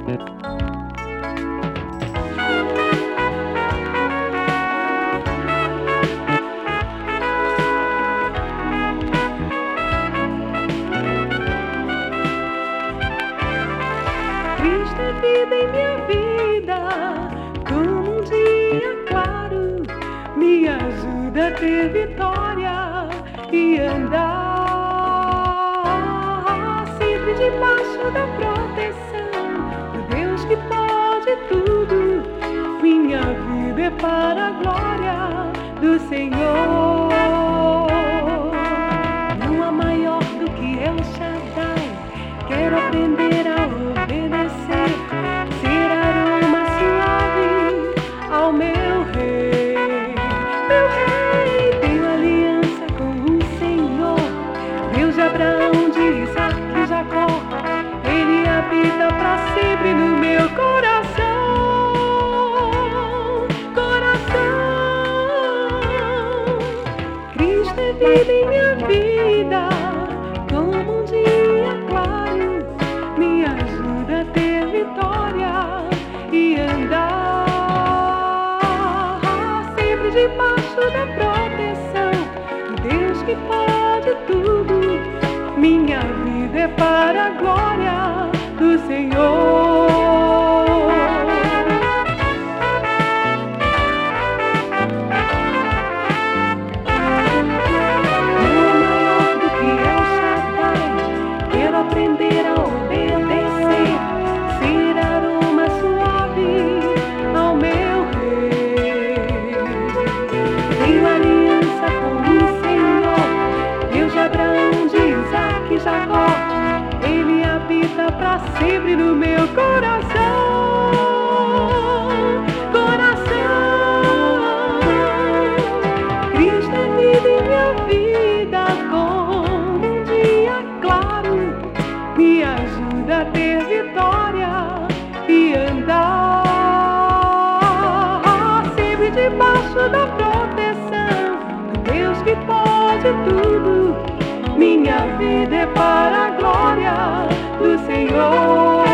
Cristo é vida em minha vida, como um dia claro, me ajuda a ter vitória e andar sempre debaixo da proteção do Deus que pode tudo. Minha vida é para a glória do Senhor. Não há maior do que El Shaddai. Quero aprender a obedecer, ser aroma suave ao meu rei. Meu rei, tenho aliança com o Senhor, Deus de Abraão, de Isaac e Jacó. Ele habita para sempre no meu coração. Cristo é vida em minha vida, como um dia claro, me ajuda a ter vitória e andar sempre debaixo da proteção do Deus que pode tudo. Minha vida é para a glória do Senhor. Aprender a obedecer, ser aroma suave ao meu rei. Tenho aliança com o Senhor, Deus de Abraão, de Isaac e Jacó. Ele habita para sempre no meu coração. Cristo é vida em minha vida, como um dia claro, me ajuda a ter vitória e andar sempre debaixo da proteção do Deus que pode tudo. Minha vida é para a glória do Senhor.